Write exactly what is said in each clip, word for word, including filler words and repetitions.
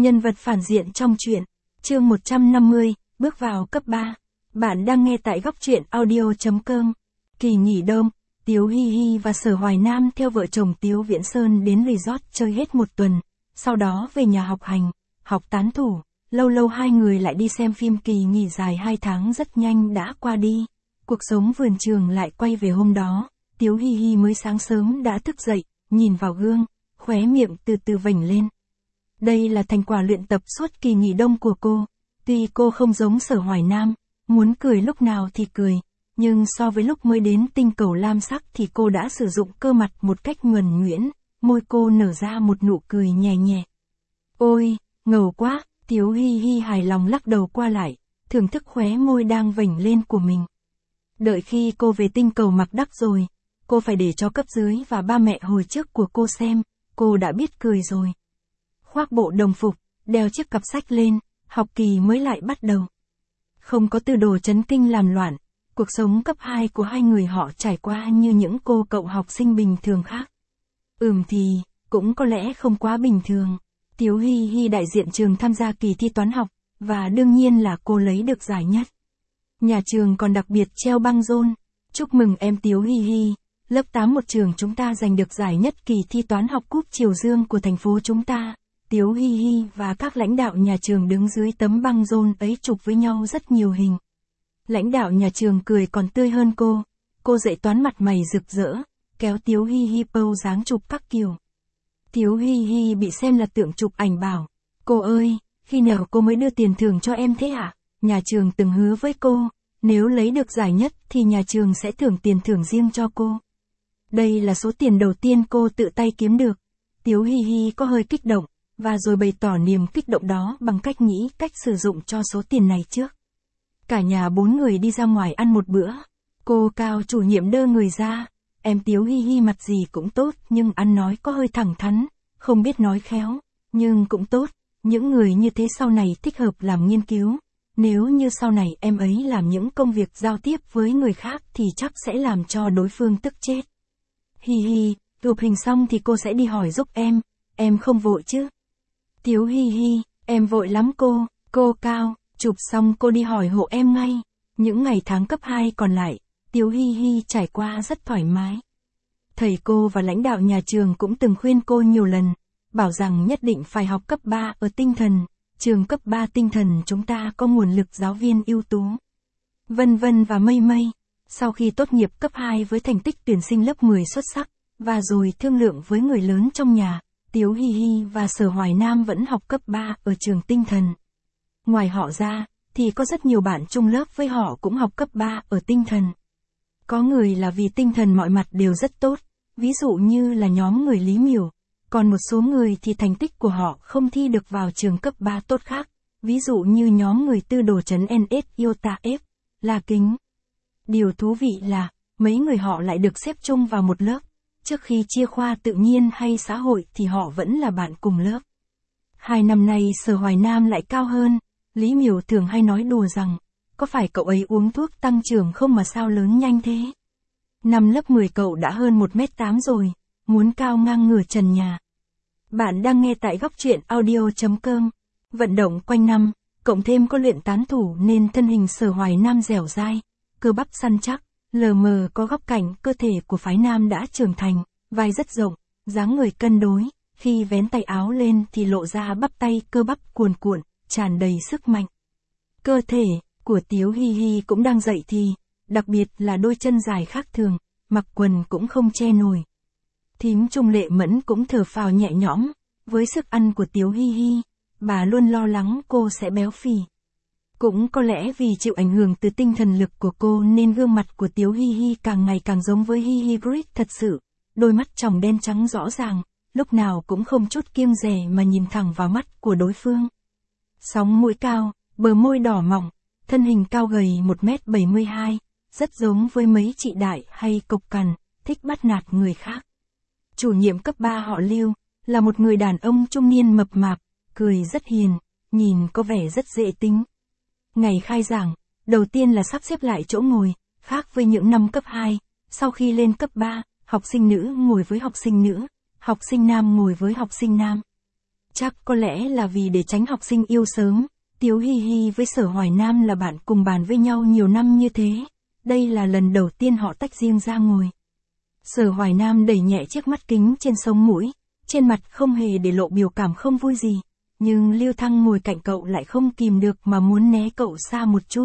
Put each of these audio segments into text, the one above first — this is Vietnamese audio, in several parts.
Nhân vật phản diện trong truyện. Chương một trăm năm mươi, bước vào cấp ba. Bạn đang nghe tại góc truyện audio chấm com. Kỳ nghỉ đông, Tiếu Hi Hi và Sở Hoài Nam theo vợ chồng Tiếu Viễn Sơn đến resort chơi hết một tuần, sau đó về nhà học hành, học tán thủ, lâu lâu hai người lại đi xem phim. Kỳ nghỉ dài hai tháng rất nhanh đã qua đi. Cuộc sống vườn trường lại quay về hôm đó. Tiếu Hi Hi mới sáng sớm đã thức dậy, nhìn vào gương, khóe miệng từ từ vểnh lên. Đây là thành quả luyện tập suốt kỳ nghỉ đông của cô. Tuy cô không giống Sở Hoài Nam, muốn cười lúc nào thì cười, nhưng so với lúc mới đến tinh cầu lam sắc thì cô đã sử dụng cơ mặt một cách nhuần nhuyễn, môi cô nở ra một nụ cười nhẹ nhẹ. Ôi, ngầu quá, Tiếu Hi Hi hài lòng lắc đầu qua lại, thưởng thức khóe môi đang vểnh lên của mình. Đợi khi cô về tinh cầu Mạc Đắc rồi, cô phải để cho cấp dưới và ba mẹ hồi trước của cô xem, cô đã biết cười rồi. Khoác bộ đồng phục, đeo chiếc cặp sách lên, học kỳ mới lại bắt đầu. Không có tư đồ chấn kinh làm loạn, cuộc sống cấp hai của hai người họ trải qua như những cô cậu học sinh bình thường khác. Ừm thì, cũng có lẽ không quá bình thường. Tiếu Hi Hi đại diện trường tham gia kỳ thi toán học, và đương nhiên là cô lấy được giải nhất. Nhà trường còn đặc biệt treo băng rôn, chúc mừng em Tiếu Hi Hi, lớp tám một trường chúng ta giành được giải nhất kỳ thi toán học cúp Triều Dương của thành phố chúng ta. Tiếu Hi Hi và các lãnh đạo nhà trường đứng dưới tấm băng rôn ấy chụp với nhau rất nhiều hình. Lãnh đạo nhà trường cười còn tươi hơn cô, cô dạy toán mặt mày rực rỡ, kéo Tiếu Hi Hi pose dáng chụp các kiểu. Tiếu Hi Hi bị xem là tượng chụp ảnh bảo, cô ơi, khi nào cô mới đưa tiền thưởng cho em thế ạ? Nhà trường từng hứa với cô, nếu lấy được giải nhất thì nhà trường sẽ thưởng tiền thưởng riêng cho cô. Đây là số tiền đầu tiên cô tự tay kiếm được. Tiếu Hi Hi có hơi kích động, và rồi bày tỏ niềm kích động đó bằng cách nghĩ cách sử dụng cho số tiền này trước. Cả nhà bốn người đi ra ngoài ăn một bữa. Cô Cao chủ nhiệm đơ người ra. Em Tiếu Hi Hi mặt gì cũng tốt nhưng ăn nói có hơi thẳng thắn, không biết nói khéo, nhưng cũng tốt. Những người như thế sau này thích hợp làm nghiên cứu. Nếu như sau này em ấy làm những công việc giao tiếp với người khác thì chắc sẽ làm cho đối phương tức chết. Hi Hi, chụp hình xong thì cô sẽ đi hỏi giúp em, em không vội chứ? Tiếu Hi Hi, em vội lắm cô. Cô Cao, chụp xong cô đi hỏi hộ em ngay. Những ngày tháng cấp hai còn lại, Tiếu Hi Hi trải qua rất thoải mái. Thầy cô và lãnh đạo nhà trường cũng từng khuyên cô nhiều lần, bảo rằng nhất định phải học cấp ba ở Tinh Thần, trường cấp ba Tinh Thần chúng ta có nguồn lực giáo viên ưu tú. Vân vân và mây mây. Sau khi tốt nghiệp cấp hai với thành tích tuyển sinh lớp mười xuất sắc, và rồi thương lượng với người lớn trong nhà, Tiếu Hi Hi và Sở Hoài Nam vẫn học cấp ba ở trường Tinh Thần. Ngoài họ ra, thì có rất nhiều bạn chung lớp với họ cũng học cấp ba ở Tinh Thần. Có người là vì Tinh Thần mọi mặt đều rất tốt, ví dụ như là nhóm người Lý Miểu, còn một số người thì thành tích của họ không thi được vào trường cấp ba tốt khác, ví dụ như nhóm người Tư Đồ Trấn en ét Iota F, La Kính. Điều thú vị là, mấy người họ lại được xếp chung vào một lớp. Trước khi chia khoa tự nhiên hay xã hội thì họ vẫn là bạn cùng lớp. Hai năm nay Sở Hoài Nam lại cao hơn, Lý Miểu thường hay nói đùa rằng, có phải cậu ấy uống thuốc tăng trưởng không mà sao lớn nhanh thế? Năm lớp mười cậu đã hơn một mét tám rồi, muốn cao ngang ngửa trần nhà. Bạn đang nghe tại góc truyện audio chấm com. Vận động quanh năm, cộng thêm có luyện tán thủ nên thân hình Sở Hoài Nam dẻo dai, cơ bắp săn chắc. Lờ mờ có góc cạnh cơ thể của phái nam đã trưởng thành, vai rất rộng, dáng người cân đối, khi vén tay áo lên thì lộ ra bắp tay cơ bắp cuồn cuộn, tràn đầy sức mạnh. Cơ thể của Tiếu Hi Hi cũng đang dậy thì, đặc biệt là đôi chân dài khác thường, mặc quần cũng không che nổi. Thím Trung Lệ Mẫn cũng thở phào nhẹ nhõm, với sức ăn của Tiếu Hi Hi, bà luôn lo lắng cô sẽ béo phì. Cũng có lẽ vì chịu ảnh hưởng từ tinh thần lực của cô nên gương mặt của Tiếu Hi Hi càng ngày càng giống với Hi Hi Grid thật sự, đôi mắt tròng đen trắng rõ ràng, lúc nào cũng không chút kiêng dè mà nhìn thẳng vào mắt của đối phương. Sóng mũi cao, bờ môi đỏ mỏng, thân hình cao gầy một mét bảy mươi hai, rất giống với mấy chị đại hay cộc cằn, thích bắt nạt người khác. Chủ nhiệm cấp ba họ Lưu, là một người đàn ông trung niên mập mạp, cười rất hiền, nhìn có vẻ rất dễ tính. Ngày khai giảng, đầu tiên là sắp xếp lại chỗ ngồi, khác với những năm cấp hai, sau khi lên cấp ba, học sinh nữ ngồi với học sinh nữ, học sinh nam ngồi với học sinh nam. Chắc có lẽ là vì để tránh học sinh yêu sớm, Tiếu Hi Hi với Sở Hoài Nam là bạn cùng bàn với nhau nhiều năm như thế. Đây là lần đầu tiên họ tách riêng ra ngồi. Sở Hoài Nam đẩy nhẹ chiếc mắt kính trên sống mũi, trên mặt không hề để lộ biểu cảm không vui gì. Nhưng Lưu Thăng ngồi cạnh cậu lại không kìm được mà muốn né cậu xa một chút.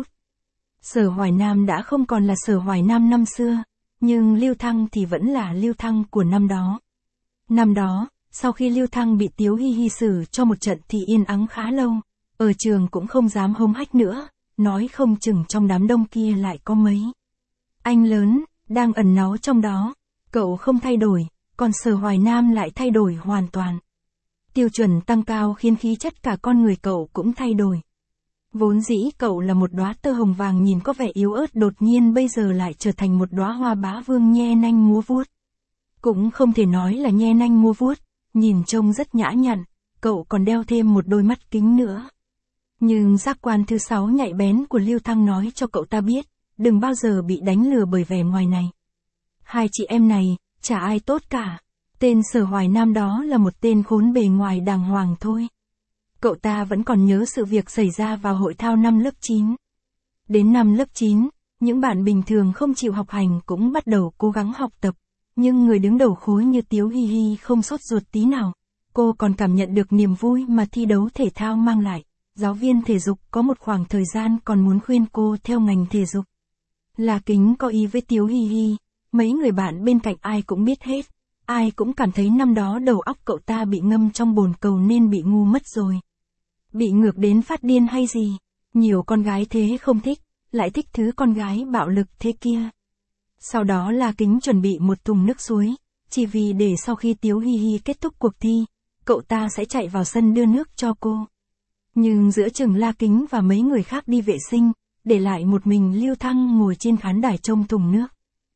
Sở Hoài Nam đã không còn là Sở Hoài Nam năm xưa, nhưng Lưu Thăng thì vẫn là Lưu Thăng của năm đó. Năm đó, sau khi Lưu Thăng bị Tiếu Hi Hi xử cho một trận thì yên ắng khá lâu, ở trường cũng không dám hống hách nữa, nói không chừng trong đám đông kia lại có mấy anh lớn, đang ẩn náu trong đó. Cậu không thay đổi, còn Sở Hoài Nam lại thay đổi hoàn toàn. Tiêu chuẩn tăng cao khiến khí chất cả con người cậu cũng thay đổi. Vốn dĩ cậu là một đóa tơ hồng vàng nhìn có vẻ yếu ớt, đột nhiên bây giờ lại trở thành một đóa hoa bá vương nhe nanh múa vuốt. Cũng không thể nói là nhe nanh múa vuốt, nhìn trông rất nhã nhặn, cậu còn đeo thêm một đôi mắt kính nữa. Nhưng giác quan thứ sáu nhạy bén của Lưu Thăng nói cho cậu ta biết, đừng bao giờ bị đánh lừa bởi vẻ ngoài này. Hai chị em này, chả ai tốt cả. Tên Sở Hoài Nam đó là một tên khốn bề ngoài đàng hoàng thôi. Cậu ta vẫn còn nhớ sự việc xảy ra vào hội thao năm lớp chín. Đến năm lớp chín, những bạn bình thường không chịu học hành cũng bắt đầu cố gắng học tập. Nhưng người đứng đầu khối như Tiếu Hi Hi không sốt ruột tí nào. Cô còn cảm nhận được niềm vui mà thi đấu thể thao mang lại. Giáo viên thể dục có một khoảng thời gian còn muốn khuyên cô theo ngành thể dục. La Kính có ý với Tiếu Hi Hi, mấy người bạn bên cạnh ai cũng biết hết. Ai cũng cảm thấy năm đó đầu óc cậu ta bị ngâm trong bồn cầu nên bị ngu mất rồi. Bị ngược đến phát điên hay gì? Nhiều con gái thế không thích, lại thích thứ con gái bạo lực thế kia. Sau đó La Kính chuẩn bị một thùng nước suối, chỉ vì để sau khi Tiếu Hi Hi kết thúc cuộc thi, cậu ta sẽ chạy vào sân đưa nước cho cô. Nhưng giữa chừng La Kính và mấy người khác đi vệ sinh, để lại một mình Lưu Thăng ngồi trên khán đài trông thùng nước.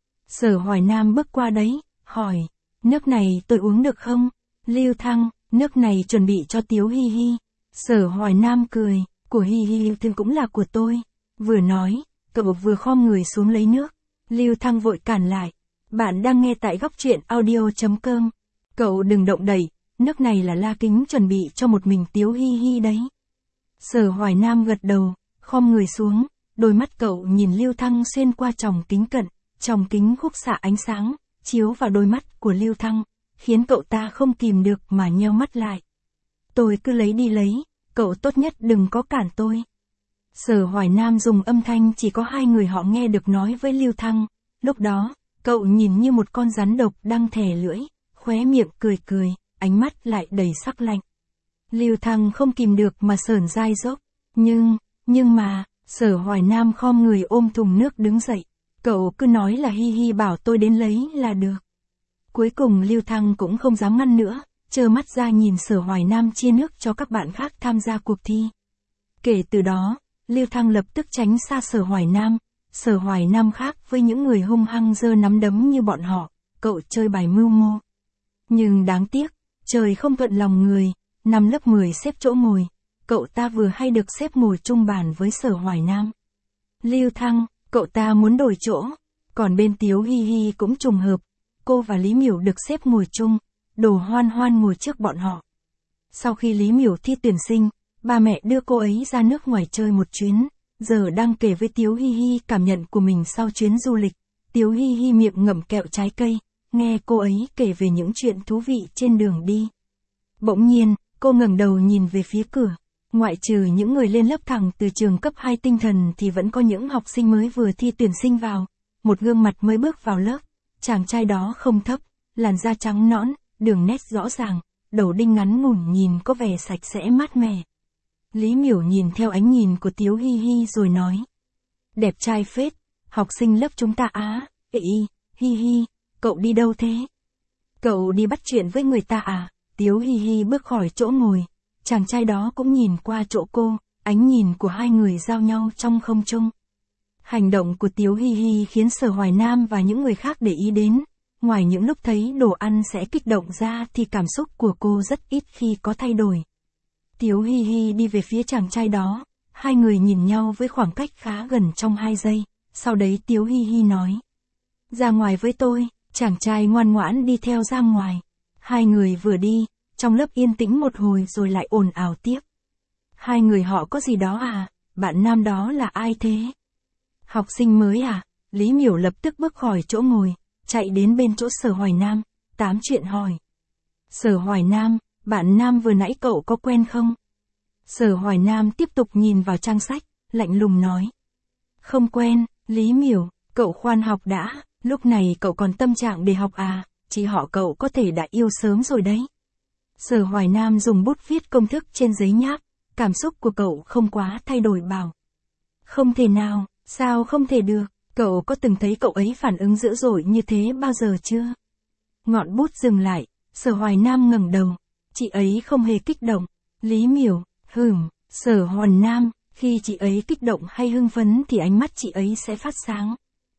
Sở Hoài Nam bước qua đấy, hỏi, nước này tôi uống được không? Lưu Thăng, nước này chuẩn bị cho Tiếu Hi Hi. Sở Hoài Nam cười, của Hi Hi thì cũng là của tôi. Vừa nói, cậu vừa khom người xuống lấy nước. Lưu Thăng vội cản lại. Bạn đang nghe tại góc truyện audio chấm com. Cậu đừng động đậy, nước này là La Kính chuẩn bị cho một mình Tiếu Hi Hi đấy. Sở Hoài Nam gật đầu, khom người xuống, đôi mắt cậu nhìn Lưu Thăng xuyên qua tròng kính cận, tròng kính khúc xạ ánh sáng, chiếu vào đôi mắt của Lưu Thăng, khiến cậu ta không kìm được mà nheo mắt lại. Tôi cứ lấy đi lấy, cậu tốt nhất đừng có cản tôi. Sở Hoài Nam dùng âm thanh chỉ có hai người họ nghe được nói với Lưu Thăng, lúc đó, cậu nhìn như một con rắn độc đang thè lưỡi, khóe miệng cười cười, ánh mắt lại đầy sắc lạnh. Lưu Thăng không kìm được mà sởn gai dốc, nhưng, nhưng mà, Sở Hoài Nam khom người ôm thùng nước đứng dậy, cậu cứ nói là Hi Hi bảo tôi đến lấy là được. Cuối cùng Lưu Thăng cũng không dám ngăn nữa, trơ mắt ra nhìn Sở Hoài Nam chia nước cho các bạn khác tham gia cuộc thi. Kể từ đó, Lưu Thăng lập tức tránh xa Sở Hoài Nam. Sở Hoài Nam khác với những người hung hăng giơ nắm đấm như bọn họ, cậu chơi bài mưu mô. Nhưng đáng tiếc, trời không thuận lòng người, năm lớp mười xếp chỗ ngồi, cậu ta vừa hay được xếp ngồi chung bàn với Sở Hoài Nam. Lưu Thăng, cậu ta muốn đổi chỗ, còn bên Tiếu Hi Hi cũng trùng hợp, cô và Lý Miểu được xếp ngồi chung, Đồ Hoan Hoan ngồi trước bọn họ. Sau khi Lý Miểu thi tuyển sinh, ba mẹ đưa cô ấy ra nước ngoài chơi một chuyến, giờ đang kể với Tiếu Hi Hi cảm nhận của mình sau chuyến du lịch. Tiếu Hi Hi miệng ngậm kẹo trái cây, nghe cô ấy kể về những chuyện thú vị trên đường đi. Bỗng nhiên, cô ngẩng đầu nhìn về phía cửa. Ngoại trừ những người lên lớp thẳng từ trường cấp hai tinh thần thì vẫn có những học sinh mới vừa thi tuyển sinh vào. Một gương mặt mới bước vào lớp. Chàng trai đó không thấp, làn da trắng nõn, đường nét rõ ràng, đầu đinh ngắn ngủn nhìn có vẻ sạch sẽ mát mẻ. Lý Miểu nhìn theo ánh nhìn của Tiếu Hi Hi rồi nói. Đẹp trai phết, học sinh lớp chúng ta á, ị, Hi Hi, cậu đi đâu thế? Cậu đi bắt chuyện với người ta à? Tiếu Hi Hi bước khỏi chỗ ngồi. Chàng trai đó cũng nhìn qua chỗ cô, ánh nhìn của hai người giao nhau trong không trung. Hành động của Tiếu Hi Hi khiến Sở Hoài Nam và những người khác để ý đến. Ngoài những lúc thấy đồ ăn sẽ kích động ra thì cảm xúc của cô rất ít khi có thay đổi. Tiếu Hi Hi đi về phía chàng trai đó, hai người nhìn nhau với khoảng cách khá gần trong hai giây, sau đấy Tiếu Hi Hi nói. Ra ngoài với tôi, chàng trai ngoan ngoãn đi theo ra ngoài. Hai người vừa đi, Trong lớp yên tĩnh một hồi rồi lại ồn ào tiếp. Hai người họ có gì đó à, bạn nam đó là ai thế? Học sinh mới à? Lý Miểu lập tức bước khỏi chỗ ngồi, chạy đến bên chỗ Sở Hoài Nam, tám chuyện hỏi. Sở Hoài Nam, bạn nam vừa nãy cậu có quen không? Sở Hoài Nam tiếp tục nhìn vào trang sách, lạnh lùng nói. Không quen, Lý Miểu, cậu khoan học đã, lúc này cậu còn tâm trạng để học à, chỉ họ cậu có thể đã yêu sớm rồi đấy. Sở Hoài Nam dùng bút viết công thức trên giấy nháp, cảm xúc của cậu không quá thay đổi bảo. Không thể nào, sao không thể được, cậu có từng thấy cậu ấy phản ứng dữ dội như thế bao giờ chưa? Ngọn bút dừng lại, Sở Hoài Nam ngẩng đầu, chị ấy không hề kích động. Lý Miểu, hửm, Sở Hoài Nam, khi chị ấy kích động hay hưng phấn thì ánh mắt chị ấy sẽ phát sáng.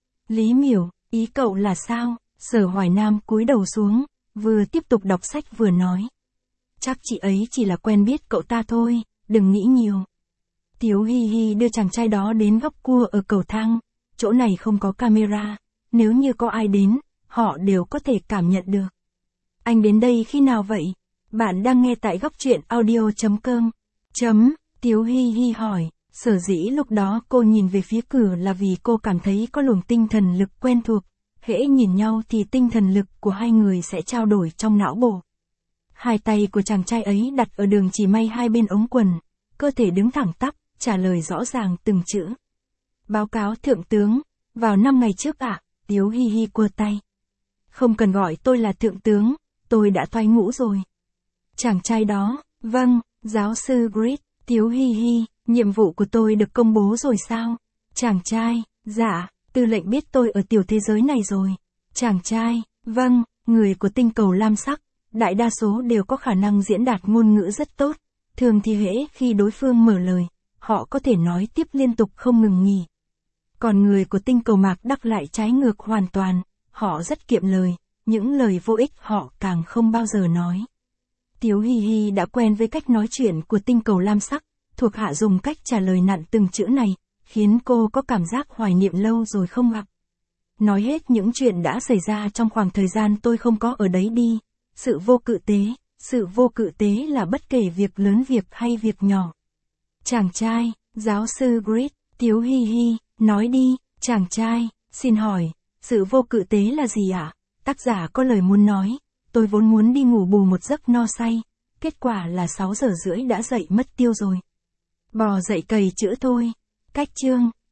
Lý Miểu, ý cậu là sao? Sở Hoài Nam cúi đầu xuống, vừa tiếp tục đọc sách vừa nói. Chắc chị ấy chỉ là quen biết cậu ta thôi, đừng nghĩ nhiều. Tiếu Hi Hi đưa chàng trai đó đến góc cua ở cầu thang, chỗ này không có camera, nếu như có ai đến, họ đều có thể cảm nhận được. Anh đến đây khi nào vậy? Bạn đang nghe tại góc truyện audio chấm com. Chấm, Tiếu Hi Hi hỏi, sở dĩ lúc đó cô nhìn về phía cửa là vì cô cảm thấy có luồng tinh thần lực quen thuộc, hễ nhìn nhau thì tinh thần lực của hai người sẽ trao đổi trong não bộ. Hai tay của chàng trai ấy đặt ở đường chỉ may hai bên ống quần, cơ thể đứng thẳng tắp, trả lời rõ ràng từng chữ. Báo cáo thượng tướng, vào năm ngày trước ạ, à, Tiếu Hi Hi quơ tay. Không cần gọi tôi là thượng tướng, tôi đã thoái ngũ rồi. Chàng trai đó, vâng, giáo sư Grit, Tiếu Hi Hi, nhiệm vụ của tôi được công bố rồi sao? Chàng trai, dạ, tư lệnh biết tôi ở tiểu thế giới này rồi. Chàng trai, vâng, người của tinh cầu lam sắc, đại đa số đều có khả năng diễn đạt ngôn ngữ rất tốt, thường thì hễ khi đối phương mở lời, họ có thể nói tiếp liên tục không ngừng nghỉ. Còn người của tinh cầu mạc đắc lại trái ngược hoàn toàn, họ rất kiệm lời, những lời vô ích họ càng không bao giờ nói. Tiếu Hi Hi đã quen với cách nói chuyện của tinh cầu lam sắc, thuộc hạ dùng cách trả lời nặn từng chữ này, khiến cô có cảm giác hoài niệm lâu rồi không gặp. Nói hết những chuyện đã xảy ra trong khoảng thời gian tôi không có ở đấy đi. Sự vô cự tế, sự vô cự tế là bất kể việc lớn việc hay việc nhỏ. Chàng trai, giáo sư Grit, Tiếu Hi Hi, nói đi, chàng trai, xin hỏi, sự vô cự tế là gì ạ? Tác giả có lời muốn nói, tôi vốn muốn đi ngủ bù một giấc no say, kết quả là sáu giờ rưỡi đã dậy mất tiêu rồi. Bò dậy cày chữa thôi. Cách chương